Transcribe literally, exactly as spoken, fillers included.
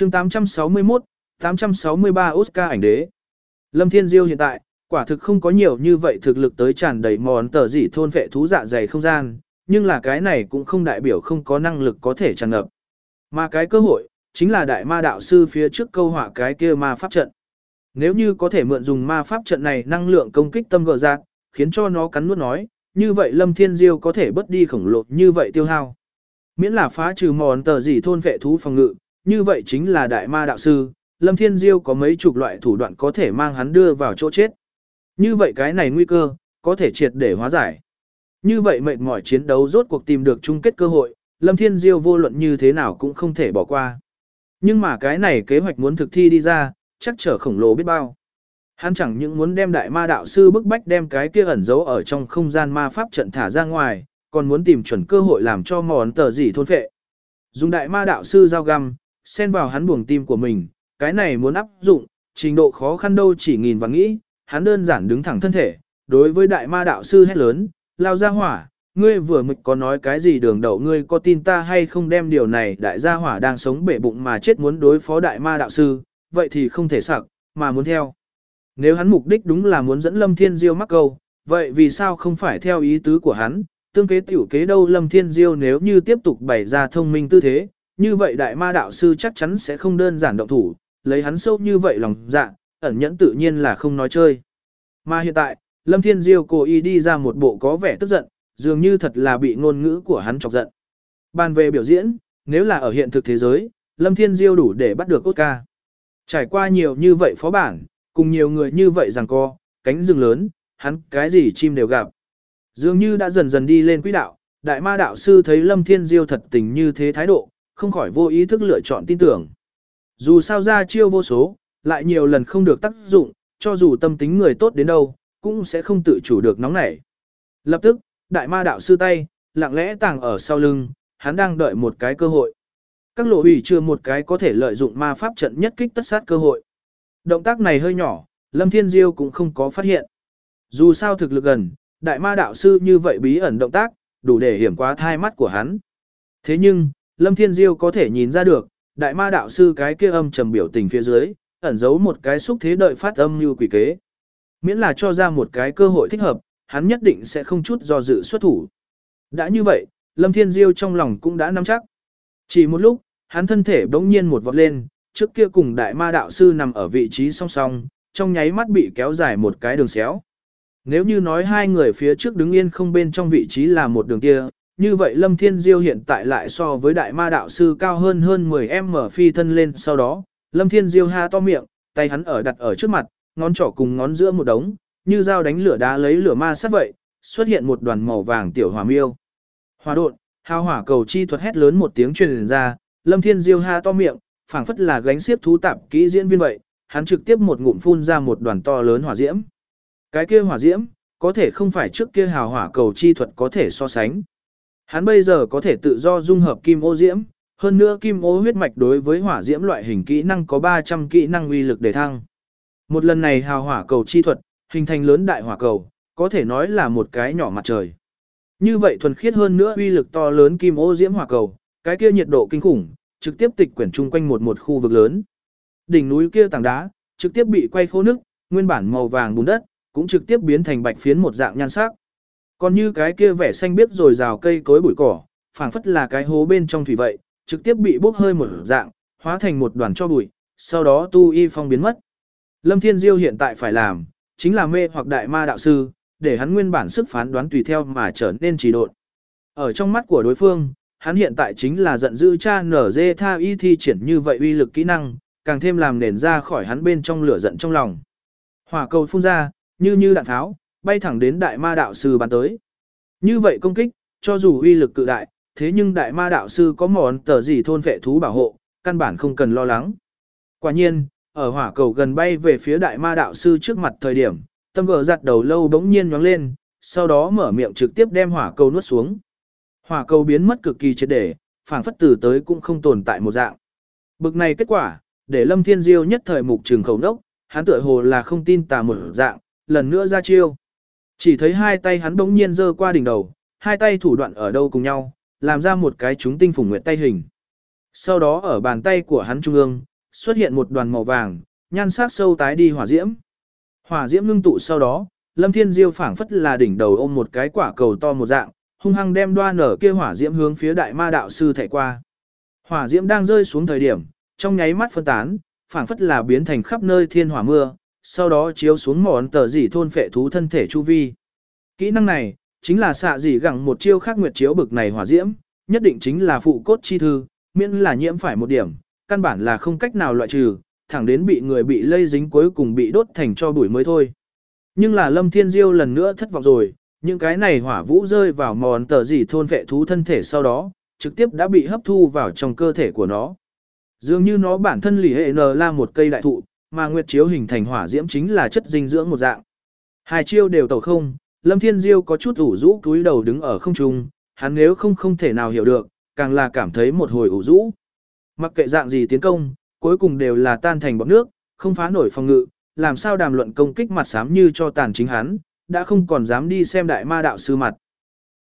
chương tám trăm sáu mươi mốt, tám trăm sáu mươi ba Oscar ảnh đế. Lâm Thiên Diêu hiện tại, quả thực không có nhiều như vậy thực lực tới tràn đầy món tờ gì thôn vệ thú dạ dày không gian, nhưng là cái này cũng không đại biểu không có năng lực có thể tràn ngập. Mà cái cơ hội, chính là đại ma đạo sư phía trước câu họa cái kia ma pháp trận. Nếu như có thể mượn dùng ma pháp trận này năng lượng công kích tâm gờ giạt, khiến cho nó cắn nuốt nói, như vậy Lâm Thiên Diêu có thể bớt đi khổng lồ như vậy tiêu hao. Miễn là phá trừ món tờ gì thôn vệ thú phòng ngự, như vậy chính là đại ma đạo sư, Lâm Thiên Diêu có mấy chục loại thủ đoạn có thể mang hắn đưa vào chỗ chết. Như vậy cái này nguy cơ, có thể triệt để hóa giải. Như vậy mệt mỏi chiến đấu rốt cuộc tìm được chung kết cơ hội, Lâm Thiên Diêu vô luận như thế nào cũng không thể bỏ qua. Nhưng mà cái này kế hoạch muốn thực thi đi ra, chắc trở khổng lồ biết bao. Hắn chẳng những muốn đem đại ma đạo sư bức bách đem cái kia ẩn giấu ở trong không gian ma pháp trận thả ra ngoài, còn muốn tìm chuẩn cơ hội làm cho món tờ gì thôn phệ. Dùng đại ma đạo sư dao găm, xen vào hắn buồng tim của mình, cái này muốn áp dụng, trình độ khó khăn đâu chỉ nghìn và nghĩ, hắn đơn giản đứng thẳng thân thể, đối với đại ma đạo sư hét lớn, lao ra hỏa, ngươi vừa mực có nói cái gì đường đậu ngươi có tin ta hay không đem điều này đại gia hỏa đang sống bể bụng mà chết muốn đối phó đại ma đạo sư, vậy thì không thể sặc, mà muốn theo. Nếu hắn mục đích đúng là muốn dẫn Lâm Thiên Diêu mắc câu, vậy vì sao không phải theo ý tứ của hắn, tương kế tiểu kế đâu Lâm Thiên Diêu nếu như tiếp tục bày ra thông minh tư thế, như vậy đại ma đạo sư chắc chắn sẽ không đơn giản động thủ, lấy hắn sâu như vậy lòng dạ, ẩn nhẫn tự nhiên là không nói chơi. Mà hiện tại, Lâm Thiên Diêu cố ý đi ra một bộ có vẻ tức giận, dường như thật là bị ngôn ngữ của hắn chọc giận. Bàn về biểu diễn, nếu là ở hiện thực thế giới, Lâm Thiên Diêu đủ để bắt được Oscar. Trải qua nhiều như vậy phó bản, cùng nhiều người như vậy rằng co, cánh rừng lớn, hắn cái gì chim đều gặp. Dường như đã dần dần đi lên quỹ đạo, đại ma đạo sư thấy Lâm Thiên Diêu thật tình như thế thái độ, không khỏi vô ý thức lựa chọn tin tưởng. Dù sao ra chiêu vô số, lại nhiều lần không được tác dụng, cho dù tâm tính người tốt đến đâu, cũng sẽ không tự chủ được nóng nảy. Lập tức, đại ma đạo sư tay, lặng lẽ tàng ở sau lưng, hắn đang đợi một cái cơ hội. Các lộ hủy chưa một cái có thể lợi dụng ma pháp trận nhất kích tất sát cơ hội. Động tác này hơi nhỏ, Lâm Thiên Diêu cũng không có phát hiện. Dù sao thực lực gần, đại ma đạo sư như vậy bí ẩn động tác, đủ để hiểm quá thai mắt của hắn. Thế nhưng, Lâm Thiên Diêu có thể nhìn ra được, đại ma đạo sư cái kia âm trầm biểu tình phía dưới, ẩn giấu một cái xúc thế đợi phát âm như quỷ kế. Miễn là cho ra một cái cơ hội thích hợp, hắn nhất định sẽ không chút do dự xuất thủ. Đã như vậy, Lâm Thiên Diêu trong lòng cũng đã nắm chắc. Chỉ một lúc, hắn thân thể bỗng nhiên một vọt lên, trước kia cùng đại ma đạo sư nằm ở vị trí song song, trong nháy mắt bị kéo dài một cái đường xéo. Nếu như nói hai người phía trước đứng yên không bên trong vị trí là một đường kia, như vậy Lâm Thiên Diêu hiện tại lại so với đại ma đạo sư cao hơn hơn mười mét phi thân lên sau đó, Lâm Thiên Diêu ha to miệng, tay hắn ở đặt ở trước mặt, ngón trỏ cùng ngón giữa một đống, như dao đánh lửa đá lấy lửa ma sát vậy, xuất hiện một đoàn màu vàng tiểu hỏa miêu. Hỏa độn, hào hỏa cầu chi thuật hét lớn một tiếng truyền ra, Lâm Thiên Diêu ha to miệng, phảng phất là gánh xiếc thú tạp kỹ diễn viên vậy, hắn trực tiếp một ngụm phun ra một đoàn to lớn hỏa diễm. Cái kia hỏa diễm, có thể không phải trước kia hào hỏa cầu chi thuật có thể so sánh. Hắn bây giờ có thể tự do dung hợp kim ô diễm, hơn nữa kim ô huyết mạch đối với hỏa diễm loại hình kỹ năng có ba trăm kỹ năng uy lực để thăng. Một lần này hào hỏa cầu chi thuật, hình thành lớn đại hỏa cầu, có thể nói là một cái nhỏ mặt trời. Như vậy thuần khiết hơn nữa uy lực to lớn kim ô diễm hỏa cầu, cái kia nhiệt độ kinh khủng, trực tiếp tịch quyển chung quanh một một khu vực lớn. Đỉnh núi kia tảng đá, trực tiếp bị quay khô nước, nguyên bản màu vàng bùn đất, cũng trực tiếp biến thành bạch phiến một dạng nhan sắc. Còn như cái kia vẻ xanh biếc rồi rào cây cối bụi cỏ, phảng phất là cái hố bên trong thủy vậy, trực tiếp bị bốc hơi một dạng, hóa thành một đoàn cho bụi, sau đó tu y phong biến mất. Lâm Thiên Diêu hiện tại phải làm, chính là mê hoặc đại ma đạo sư, để hắn nguyên bản sức phán đoán tùy theo mà trở nên trì độn. Ở trong mắt của đối phương, hắn hiện tại chính là giận dữ cha nở dê tha y thi triển như vậy uy lực kỹ năng, càng thêm làm nền ra khỏi hắn bên trong lửa giận trong lòng. Hỏa cầu phun ra, như như đạn tháo, bay thẳng đến đại ma đạo sư bắn tới. Như vậy công kích, cho dù uy lực cự đại, thế nhưng đại ma đạo sư có món tờ gì thôn vệ thú bảo hộ, căn bản không cần lo lắng. Quả nhiên, ở hỏa cầu gần bay về phía đại ma đạo sư trước mặt thời điểm, tâm gờ giặt đầu lâu bỗng nhiên nhoáng lên, sau đó mở miệng trực tiếp đem hỏa cầu nuốt xuống. Hỏa cầu biến mất cực kỳ triệt để, phảng phất từ tới cũng không tồn tại một dạng. Bực này kết quả, để Lâm Thiên Diêu nhất thời mục trường khẩu nốc, hắn tựa hồ là không tin tà một dạng, lần nữa ra chiêu. Chỉ thấy hai tay hắn bỗng nhiên giơ qua đỉnh đầu, hai tay thủ đoạn ở đâu cùng nhau, làm ra một cái chúng tinh phùng nguyệt tay hình. Sau đó ở bàn tay của hắn trung ương, xuất hiện một đoàn màu vàng, nhan sắc sâu tái đi hỏa diễm. Hỏa diễm ngưng tụ sau đó, Lâm Thiên Diêu phảng phất là đỉnh đầu ôm một cái quả cầu to một dạng, hung hăng đem đoan nở kia hỏa diễm hướng phía đại ma đạo sư thảy qua. Hỏa diễm đang rơi xuống thời điểm, trong nháy mắt phân tán, phảng phất là biến thành khắp nơi thiên hỏa mưa, sau đó chiếu xuống mòn tờ dỉ thôn phệ thú thân thể chu vi. Kỹ năng này, chính là xạ dỉ gẳng một chiêu khắc nguyệt chiếu bực này hỏa diễm, nhất định chính là phụ cốt chi thư, miễn là nhiễm phải một điểm, căn bản là không cách nào loại trừ, thẳng đến bị người bị lây dính cuối cùng bị đốt thành cho bụi mới thôi. Nhưng là Lâm Thiên Diêu lần nữa thất vọng rồi, những cái này hỏa vũ rơi vào mòn tờ dỉ thôn vệ thú thân thể sau đó, trực tiếp đã bị hấp thu vào trong cơ thể của nó. Dường như nó bản thân lì hệ n là một cây đại thụ, mà nguyệt chiếu hình thành hỏa diễm chính là chất dinh dưỡng một dạng. Hai chiêu đều tẩu không, Lâm Thiên Diêu có chút ủ rũ cúi đầu đứng ở không trung, hắn nếu không không thể nào hiểu được, càng là cảm thấy một hồi ủ rũ. Mặc kệ dạng gì tiến công, cuối cùng đều là tan thành bọt nước, không phá nổi phòng ngự, làm sao đàm luận công kích mặt xám như cho tàn chính hắn, đã không còn dám đi xem đại ma đạo sư mặt.